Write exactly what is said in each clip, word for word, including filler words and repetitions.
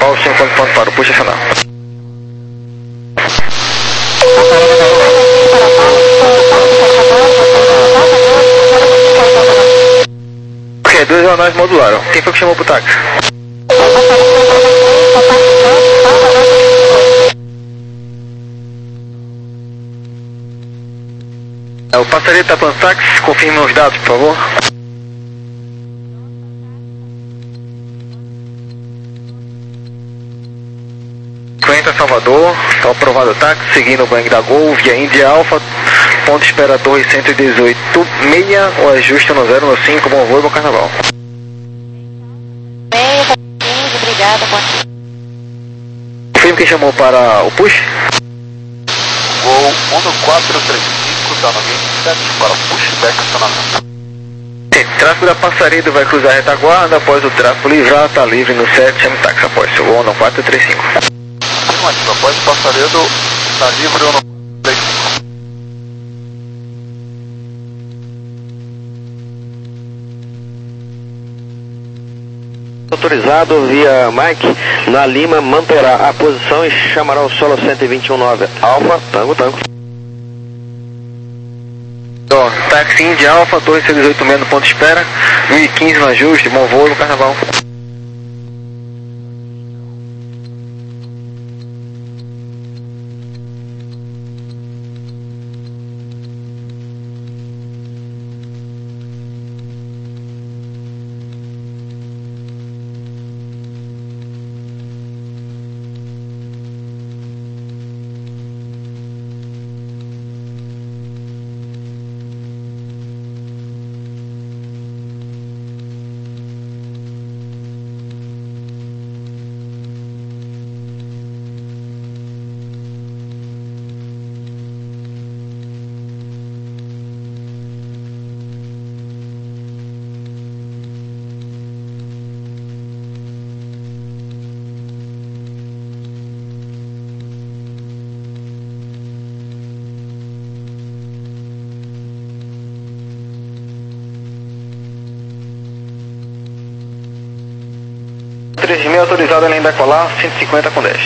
Qual o cinco ponto para o push acionar? Ok, dois anões modularam. Quem foi que chamou pro táxi? O passageiro está falando táxi, confirme os dados, por favor. cinquenta Salvador, está aprovado o táxi, seguindo o Boeing da Gol, via Índia Alfa, ponto espera Torre cento e dezoito, meia, o ajuste no zero no cinco, bom voo e bom carnaval. Meia, quinze, obrigada, boa noite. Confirme quem chamou para o push? Gol um quatro três cinco, está no vinte e sete para pushback acionamento. Tráfego da Passaredo vai cruzar a retaguarda, após o tráfego livrar, está livre no sete, chame táxi após, seu gol um quatro três cinco. Afirmativo, após o Passaredo, está livre um três cinco. Autorizado via Mike, na Lima manterá a posição e chamará o solo cento e vinte e um nove Alfa, tango, tango. Ó, táxi Índia Alfa, Torre cento e dezoito meia no ponto de espera, mil e quinze no ajuste, bom voo no carnaval. treze mil autorizado além da colar, cento e cinquenta com dez.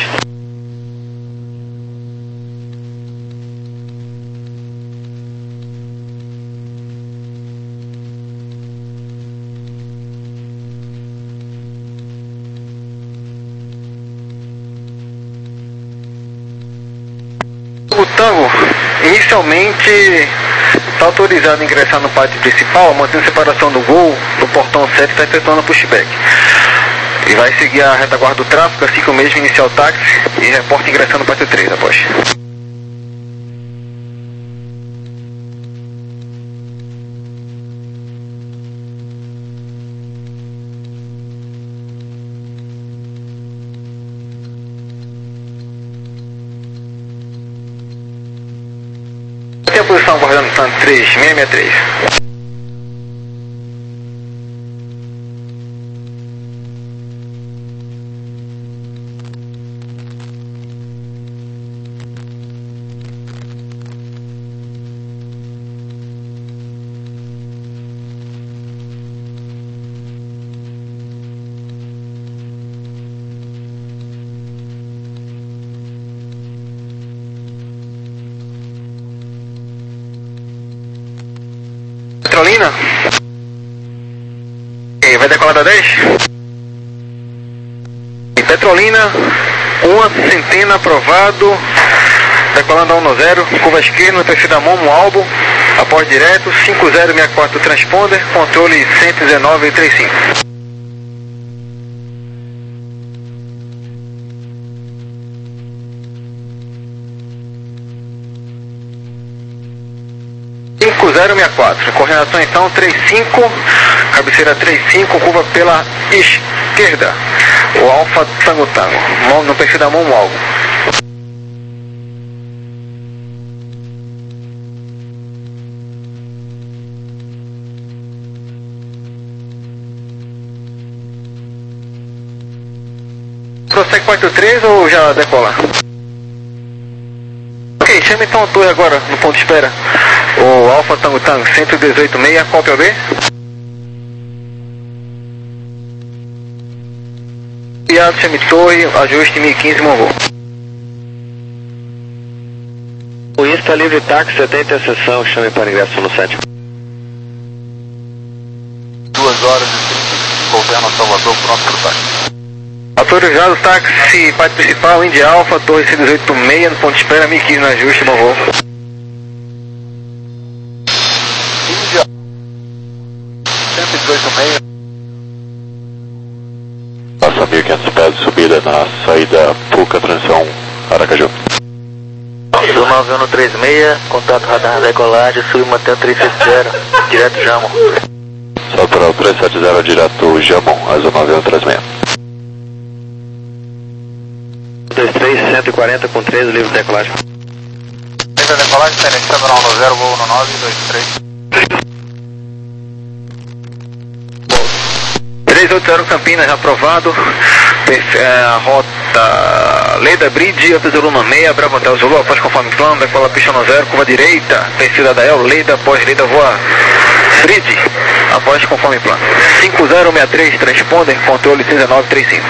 O Tango, inicialmente está autorizado a ingressar no pátio principal, mantendo separação do Gol do portão sete, está efetuando o pushback. E vai seguir a retaguarda do tráfego, assim que o mesmo iniciar o táxi e reporta ingressando no pátio três após. Tem a posição guardando tanto três, seis seis três. Petrolina? Ok, vai decolar da dez? E Petrolina, uma centena aprovado, decolando a um zero, curva esquerda, no perfil da Momo, álbum, após direto, cinco zero seis quatro transponder, controle cento e dezenove trinta e cinco. cinco zero seis quatro, coordenação então trinta e cinco, cabeceira trinta e cinco, curva pela esquerda, o Alfa Tango Tango, no perfil da Momo álbum. Prossegue quatro três ou já decola? Ok, chama então a torre agora no ponto de espera. O Alfa Tango Tango cento e dezoito meia, cópia B. copiado, chame torre, ajuste mil e quinze, Monvoo. O Insta livre táxi setenta sessão, chame para ingresso no sete. duas horas e trinta e cinco, governo Salvador, pronto para o táxi. Autorizado, táxi, parte principal, Indy Alpha, torre C dezoito seis, no ponto de espera, mil e quinze no ajuste, Monvoo. Indy cento e dezoito seis. Passa mil e quinhentos pés de subida na saída Puca, transição Aracaju. Do nove um três seis, contato radar decolagem, sub mantém três sete zero, direto Jamon. Só para o três sete zero, direto Jamon, azul nove um três seis. dois três, cento e quarenta com três, livre decolagem. Livre decolagem, tenente Cabral no zero, voo no nove dois três. três oito zero Campinas, aprovado. A rota Leda Bridge, Alta Zulu no seis, Bravo Hotel Zulu, após conforme plano, decola pista no zero, curva direita, perfil da Dael, Leda, após Leda voa Bridge, após conforme plano. cinco zero seis três, transponder, controle cinza nove três cinco.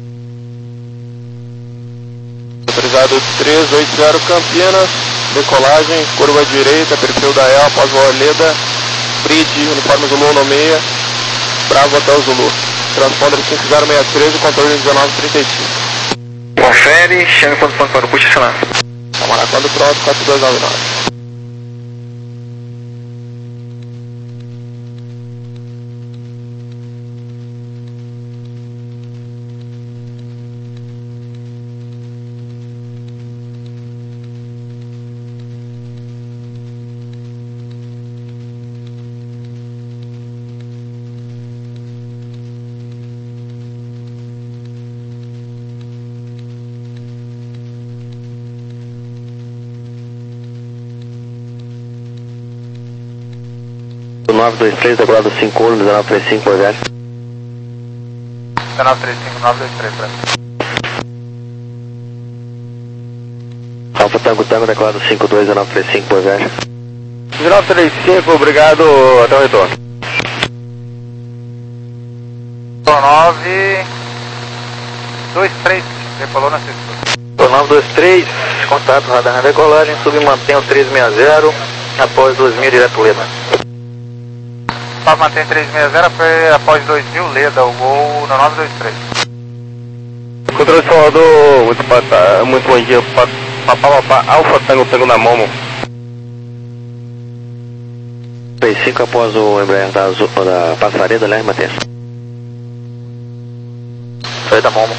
Autorizado três oito zero Campinas, decolagem, curva direita, perfil da E L, após voar Leda, Bridge, uniforme Zulu no seis, Bravo Hotel Zulu. Transponder cinco zero seis três, controle dezenove trinta e cinco. Confere, chame ponto ponto para o push acionado. Camarada, quando pronto, quatro dois nove nove. nove dois três, decolado cinco um, dezenove trinta e cinco, por zero. dezenove trinta e cinco, nove dois três, Brasil. Alfa Tango Tango, decolado cinco dois, dezenove trinta e cinco, por zero. dezenove trinta e cinco, obrigado, até o retorno. nove dois três, decolou na sexta. nove dois três, contato radar na decolagem, submantém o três seis zero, após dois mil, direto Leda. Só mantém três seis zero, foi após dois mil, Leda, o gol no nove dois três. Controle Salvador, muito, pata, muito bom dia, papá, papá, Alfa Tango Tango na Momo. três cinco após o Embraer da, Azul, da Passareda, né, Matheus? Sai da Momo.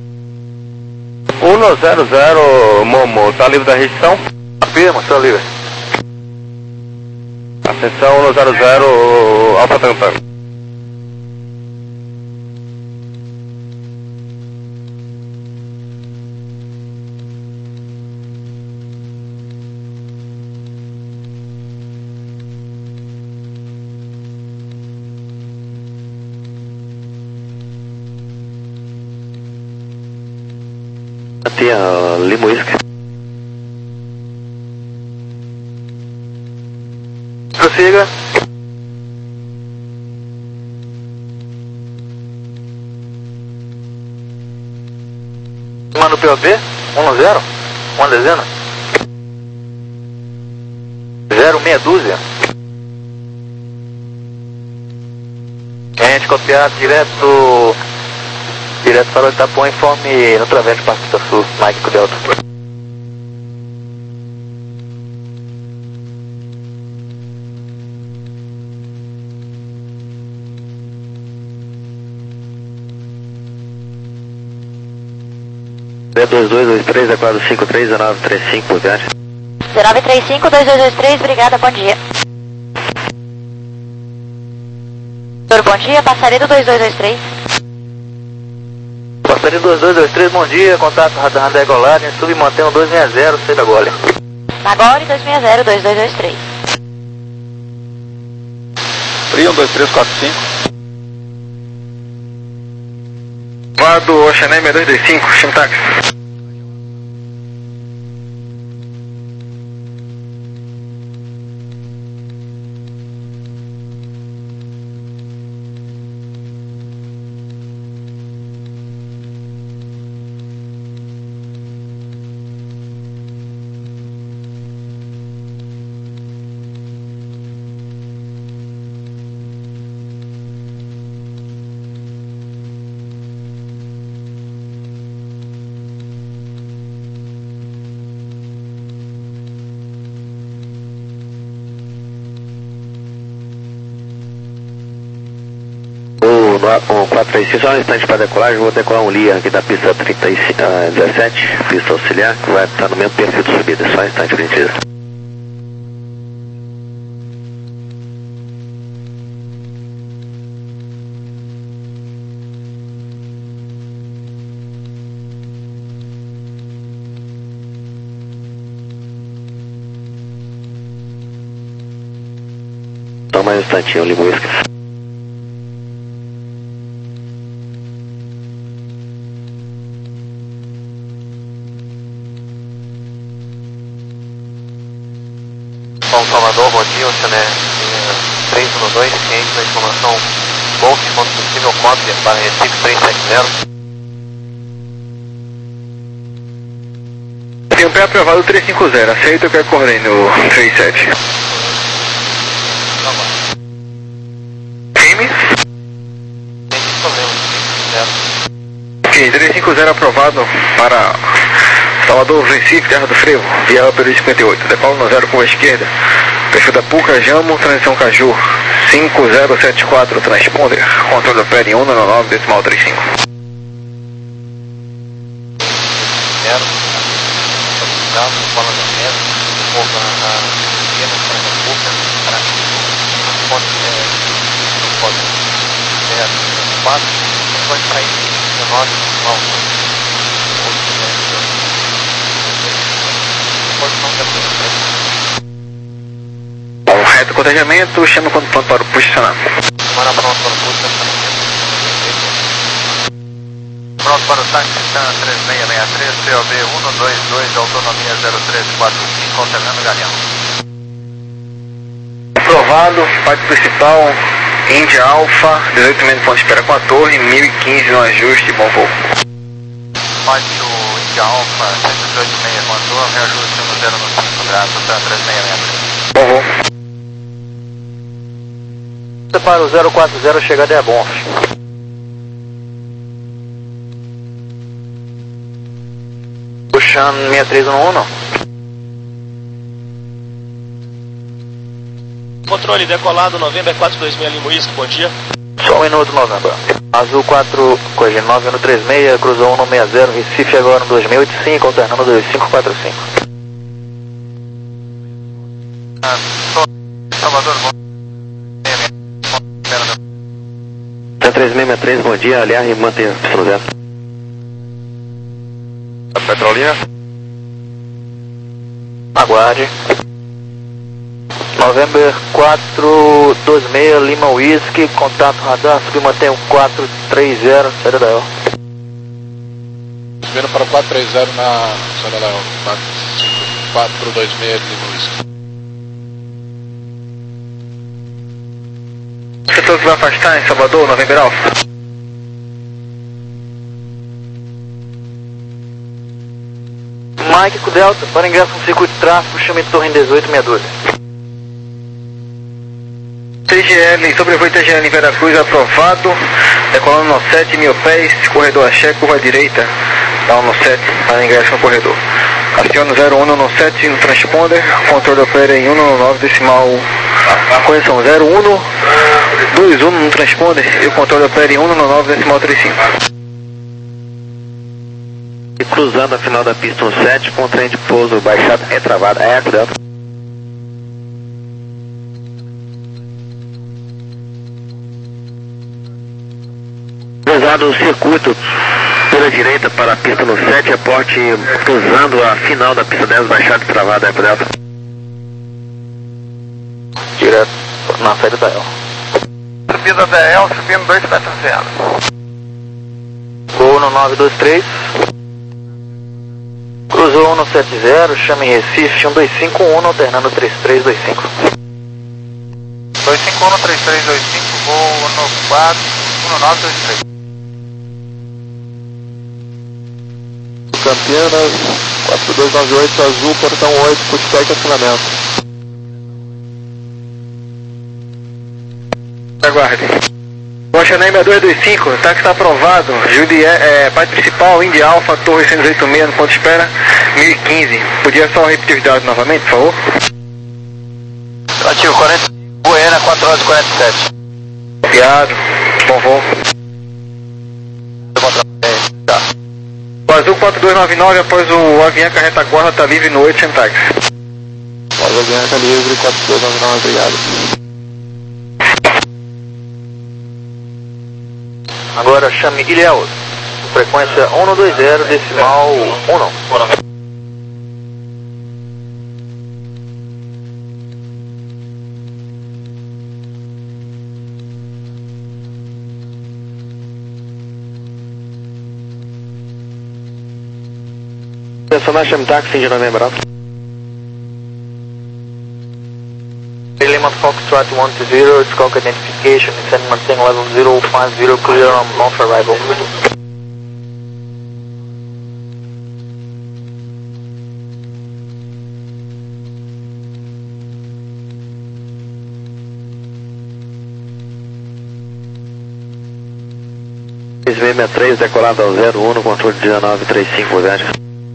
um zero zero, Momo, tá livre da restrição? Afirma, está livre. Atenção, um zero zero, Alfa Tango Tango. Aqui a Limo Isca. Prossiga. Mano P O B, um zero, uma dezena. zero meia dúzia. Gente copiado direto. Direto para o Itapuã, informe no Travete Pacita Sul, Mike Delta. D dois dois dois três, é quatro cinco três, dezenove trinta e cinco, por viagem. dezenove trinta e cinco, dois dois dois três, obrigada, bom dia. Doutor, bom dia, Passareda dois dois dois três. Passarinho dois dois dois três, bom dia, contato radar da decolagem, submantendo dois seis zero, sei da Gole. Nagore dois seis zero, dois dois dois três. Frio, um dois três quatro cinco. Vado Oceanem dois dois cinco, chama táxi. quatro três cinco, só um instante para decolagem, vou decolar um Lear aqui da pista trinta e cinco, uh, dezessete, pista auxiliar, que vai estar no mesmo perfil de subida, só um instante, por gentileza. Só mais um instantinho, eu ligo o whisky. São Salvador, bom dia, o Chané três um dois, ciente da informação Golf, quando possível, cópia para Recife três sete zero. Tem um pé aprovado três cinco zero, aceita o que é correndo no três sete. Firme? Sem problema, Ok, três cinco zero aprovado para Salvador, Recife, Terra do Frevo, via Upper cinquenta e oito, decola no zero curva esquerda, perfil da Puca, Jamo, transição Caju, cinco zero sete quatro, transponder, controle do pé em um nove nove, decimal trinta e cinco. zero, fala da mesa, pouca a pequena para a Puca, para pode pode zero quatro, pode sair dezenove, decimal Um reto cotejamento, chama quando pronto para o posicionar. Semana pronto para o posicionamento. Pronto para o táxi, três seis seis três, C O B um dois dois, autonomia zero três quatro cinco, alternando Galeão. Aprovado, parte principal, Índia Alfa, dezoito menos ponto de espera com a torre, mil e quinze no ajuste, bom voo. Pátio Índia Alfa, cento e dezoito seis com a torre, reajuste no zero no cinco graus, três seis seis três. Bom voo. Para o zero quatro zero, chegada é bom. Puxando seis três um um. Controle decolado, November quatro dois seis Lima Whisky, bom dia. Só um minuto, November. Azul quatro, corrige nove um três seis, cruzou um no seis zero, Recife agora no dois mil e oitenta e cinco, alternando dois cinco quatro cinco. Ah, Salvador, bom. três seis seis três, bom dia, aliás, e mantenha a pista no zero. A Petrolina? Aguarde. November quatro dois seis, Lima Whisky, contato radar, subir mantém o quatro três zero, saída da E O. Subindo para o quatro três zero na saída da E O, quatro dois seis Lima Whisky. Setor que vai afastar em Salvador, November Alfa. Mike com Delta, para ingresso no circuito de tráfego, chame torre em dezoito sessenta e dois. T G L, sobrevoo T G L em Veracruz, aprovado, decolando no sete mil pés, corredor Axé, curva direita, down no sete, para ingresso no corredor. Aciona zero um no sete no transponder, controle opera em um nove decimal, correção zero um dois um no transponder e o controle opera em um nove decimal trinta e cinco. E cruzando a final da pista um sete com o trem de pouso baixado é travado, é com Delta. Cruzado o circuito pela direita para a pista no sete, aporte cruzando a final da pista dez, baixado e travado, é com Delta. Direto na saída da E O. Subida da E L, subindo dois sete zero. Gol no nove dois três. Cruzou um no sete zero, chame Recife um dois cinco um, alternando três três dois cinco. dois cinco um, três três dois cinco, voo no quatro um nove dois três. Campinas, quatro dois nove oito, azul, portão oito, pushback acionamento. Aguarde. Rocha Ney seis dois dois cinco, táxi está aprovado, Judy é, é parte principal, India Alfa, torre cento e oitenta e seis, no ponto de espera, mil e quinze. Podia só repetir os dados novamente, por favor? Ativo quarenta, Goiânia, quatro horas e quarenta e sete. Copiado, bom voo. Azul quatro dois nove nove, após o Avianca retaguarda, está livre no oito sem táxi. Após o Avianca livre, quatro dois nove nove, obrigado. Agora chame Ilhéus, frequência um dois zero, decimal um. Personagem chame táxi de novembro. Lima Foxtrot one two zero, Skulk identification, descend mantém level zero five zero, clear on off arrival. seis seis seis três, decolado ao zero um, controle dezenove trinta e cinco, viagem.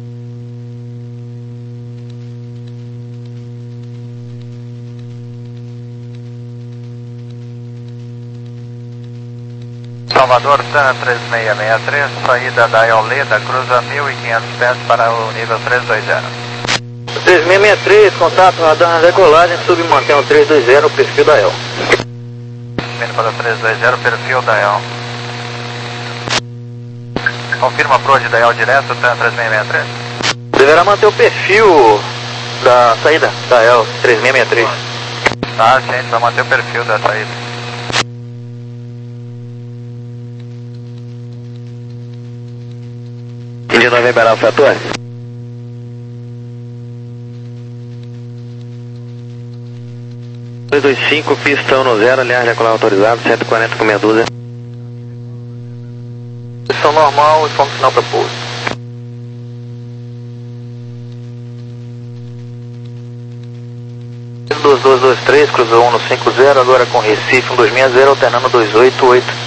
Salvador, Tan três seis seis três, saída da Eoleda, cruza mil e quinhentos pés para o nível três dois zero. três seis seis três, contato radar na decolagem, submantém o três dois zero, perfil da E L. Vindo para o três dois zero, perfil da E L. Confirma a approach da E L direto, Tan três seis seis três. Deverá manter o perfil da saída da E L três seis seis três. Tá, gente, vai manter o perfil da saída. De novembro, Alfa Torre. dois dois cinco, pista um zero, aliás, decolar autorizado, cento e quarenta com meia dúzia. Posição normal e fomos sinal para pouso. dois dois dois três, cruzou um no cinco zero, agora com Recife um dois seis zero, alternando dois oito oito.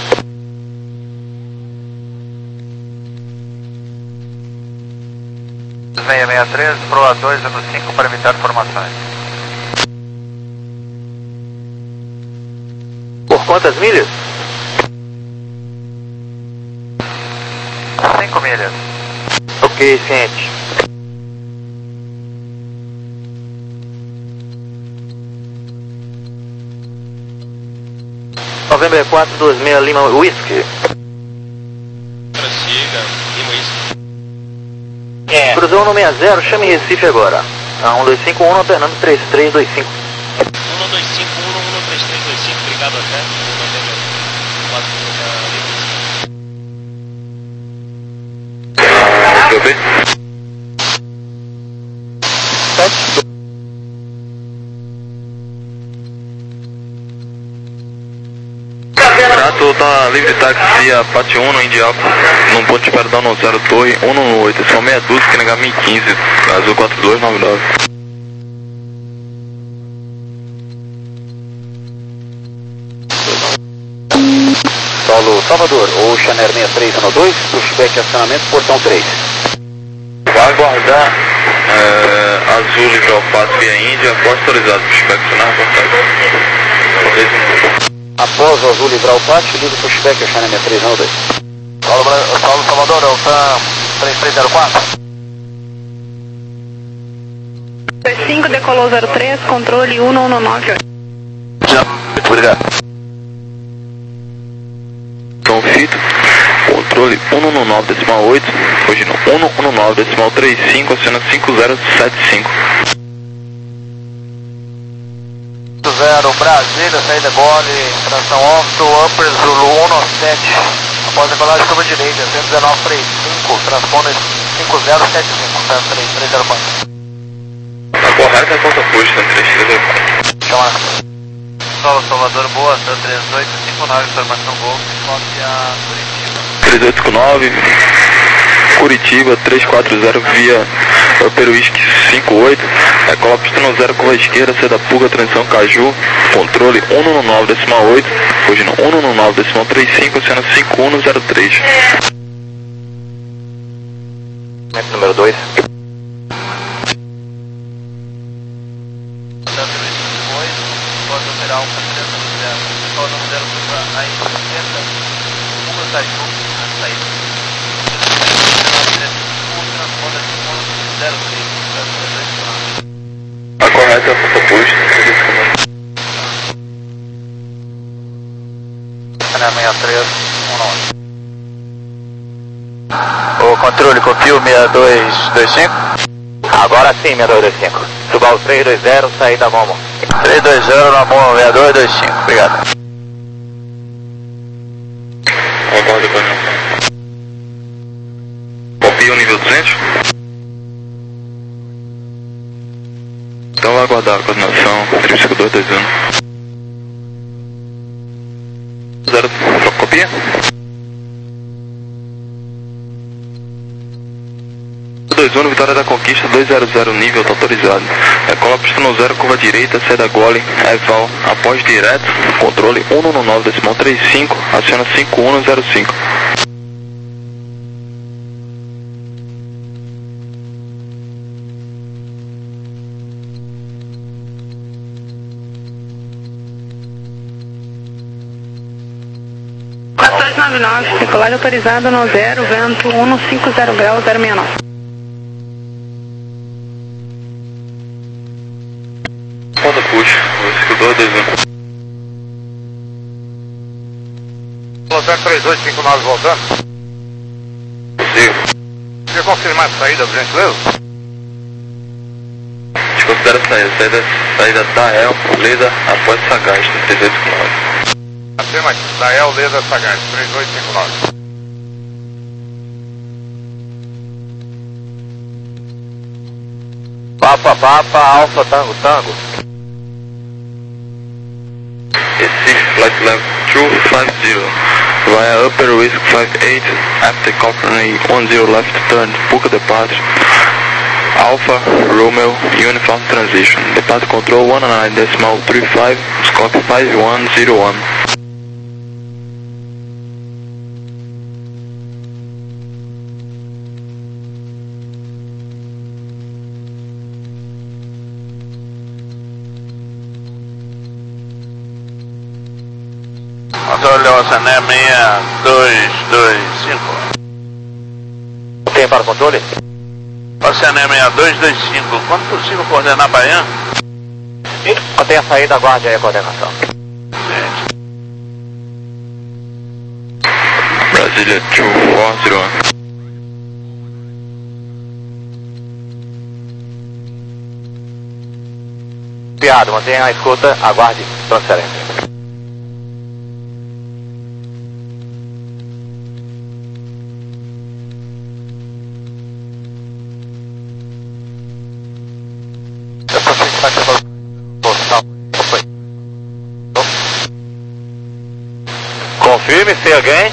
seis seis três, proa dois no cinco para evitar formações. Por quantas milhas? cinco milhas. Ok, ciente. Novembro quatro dois seis Lima Whisky. Prossiga, Lima Whisky. É. Cruzou no sessenta, chame Recife agora. A um dois cinco um, alternando três três dois cinco. um dois cinco um, um três três dois cinco, obrigado até. Sete. Prato tá livre de táxi Apache um no Indiaco, num ponto de perdão no zero Torre, um no oito, são meia dúzia, que negar mil e quinze, Azul quatro dois nove nove. Solo Salvador, Ocean Air sessenta e três um dois, pushback acionamento, portão três. Vai aguardar é, Azul livre ao passo via Índia, após autorizado, pushback acionar, reportagem. Após o Azul livrar o pátio, liga o pushback, Ocean Air sessenta e três um dois. Paulo, Paulo Salvador, é o TAM três três zero quatro. dois cinco, decolou zero três, controle um um nove oito. Já, obrigado. Confito, controle um um nove decimal oito, hoje no um um nove decimal trinta e cinco, acena cinco zero sete cinco. zero, Brasília, saída gole, tração off to upper Zulu um sete. Após a colagem sobre a direita, cento e dezenove três cinco, transponder cinco zero sete cinco, três três zero quatro. Tá correto, é conta posto, três três zero quatro. Chama. Solo Salvador, boa, três oito cinco nove, informação Golf, cópia Curitiba. três oito cinco nove, Curitiba, três quatro zero via Peruísque cinco oito, é cola pista no zero curva esquerda, saída Puga, transição Caju, controle um um nove decimal oito, hoje no um um nove decimal trinta e cinco, cena cinco um zero três. Número dois. Pode operar um três zero, só não zero para a esquerda, uma Caju, a saída. sessenta e três, um. O controle copiou seis dois dois cinco. Agora sim, seis dois dois cinco. Suba o três dois zero, saída Momo. três dois zero na Momo, seis dois dois cinco. Obrigado. Aguarda, coronel. Copia o nível duzentos. Então vai aguardar a coordenação três cinco dois dois um. Zero, copia. dois um, Vitória da Conquista, dois zero zero, nível, tá autorizado. É, cola pista no zero, curva direita, saída gole, Eval, após direto, controle um um nove, decimal trinta e cinco, aciona cinco um zero cinco. quatorze nove nove, decolagem autorizada no zero, vento um cinco zero graus, zero seis nove. Ponta puxa, dois dois um. Voltando três dois cinco nove voltando. Consigo. Quer confirmar a saída, por gentileza? Desconsidera a saída, saída, saída da El, Leda, após Sagaz, trinta e oito quilômetros. Afirma aqui, da El, Leda, Sagaz, três dois cinco nove. Papa, Papa, Alfa, Tango, Tango. Recife, flight level two five zero, via upper risk five eight, after company one zero left turn, Puca departure, Alpha, Romeo, uniform transition, departure control one nine decimal three five, scope five one zero one. Controle Oceané seis dois dois cinco. Quem para o controle? Oceané seis dois dois cinco. Quando possível coordenar Baiano? Mantém a saída, aguarde aí a coordenação. Brasília two four zero one. Piado, mantenha a escuta, aguarde transferência. Confirme, say again.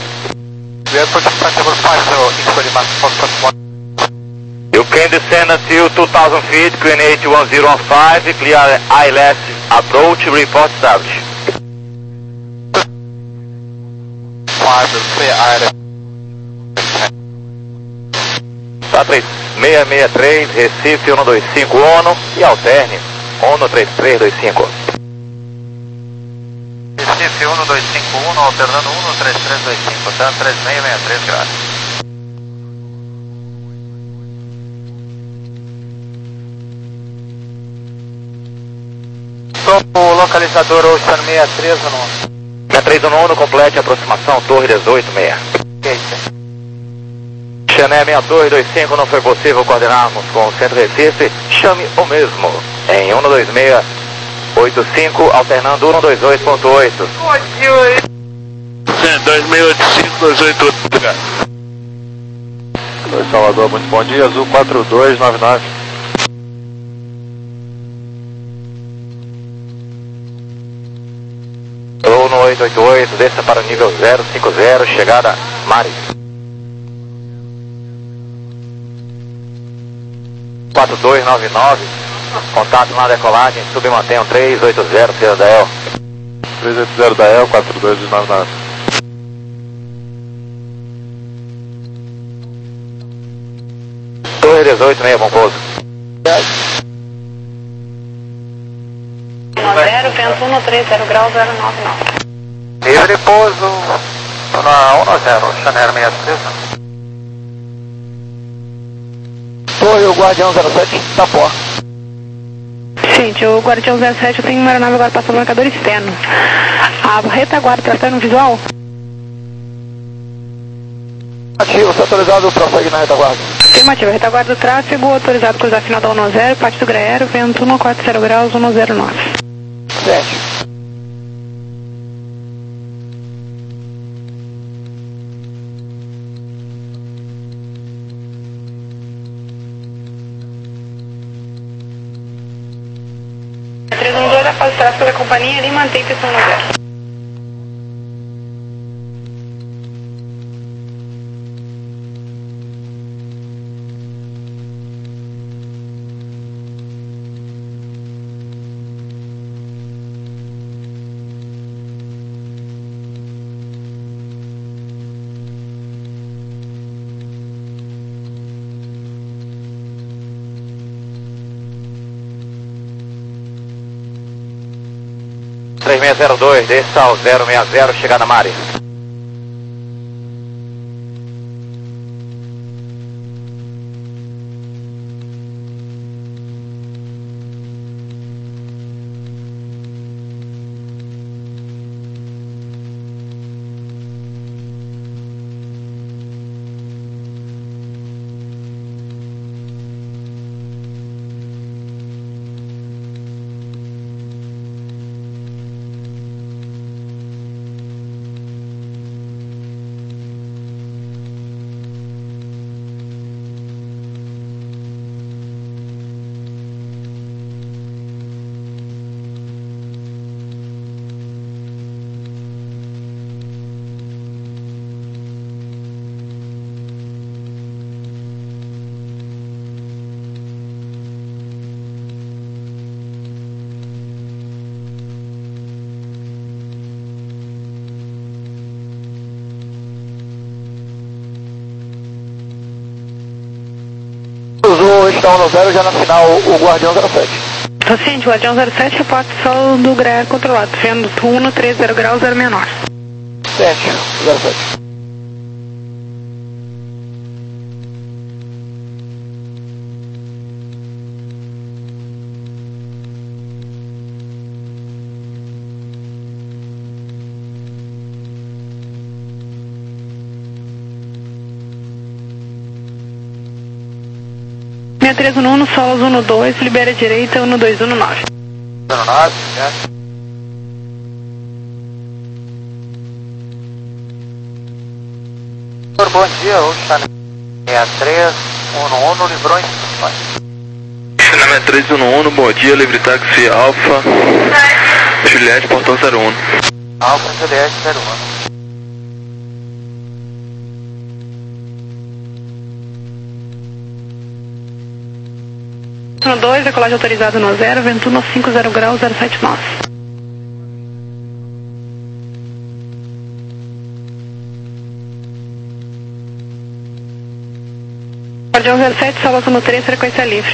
You can descend until two thousand feet, clean eight one zero one five, clear I left approach, report established. Tá três seis seis três, Recife um dois cinco ONU e alterne ONU três três dois cinco. Recife um dois cinco ONU, alternando um três três dois cinco, tá três seis seis três graus. O localizador Ocean sessenta e três no sessenta e três no ONU, complete a aproximação, torre dezoito seis. Xané seis dois dois cinco, não foi possível coordenarmos com o centro Recife, chame o mesmo, em um dois seis oito cinco, alternando um dois oito ponto oito. dois seis oito cinco, dois oito oito, obrigado. Oi, Salvador, muito bom dia, Azul quatro dois nove nove. Alô no oito oito oito, desça para o nível zero cinco zero, chegada Mari. quatro dois nove nove, contato na decolagem, submantenham três oito zero, C da El. três oito zero da El, quatro dois nove nove. Torre dezoito seis, bom pouso. zero, vento um três zero graus, zero nove nove. Livre pouso na um zero, Chanel sessenta e três. Torre, o Guardião zero sete, Tapó. Gente, o Guardião zero sete, eu tenho uma aeronave agora passando no marcador externo. A retaguarda está no visual? Ativo, você autorizado para sair na retaguarda. Afirmativo, retaguarda do tráfego, autorizado cruzar final da um zero, parte do Graero, vento um quatro zero graus, um zero nove. Sete. três um dois, a fase de tráfego da companhia, ele mantém pista um zero. três seis zero dois, desce ao zero seis zero, chegada Mari. Está um zero, já na final o Guardião zero sete. Paciente, Guardião zero sete, reporte solo do Graero controlado, vendo um três zero graus, zero seis nove. Sete, zero sete. seis três um um, solos um dois, libera a direita, um dois um nove. um nove, certo. Bom dia, hoje está na seis três um um, livrou em instruções. Na seis três um um, bom dia, livre táxi Alfa, Juliette, portão zero um. Alfa, Juliette, zero um. um dois, decolagem autorizada no zero, vento um cinco zero graus, zero sete nove. Guardião zero sete, solos um três, frequência livre.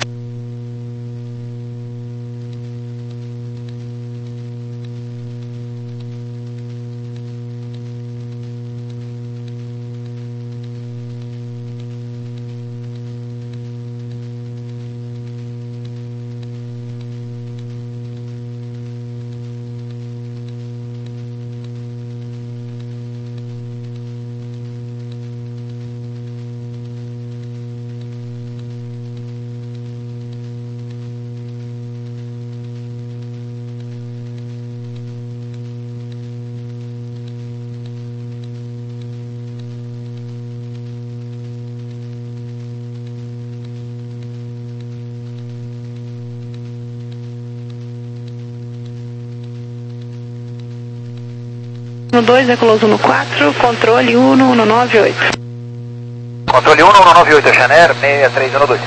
um dois, decoloso no quatro, controle um um nove oito. Controle um um nove oito, Chaner, seis três um dois.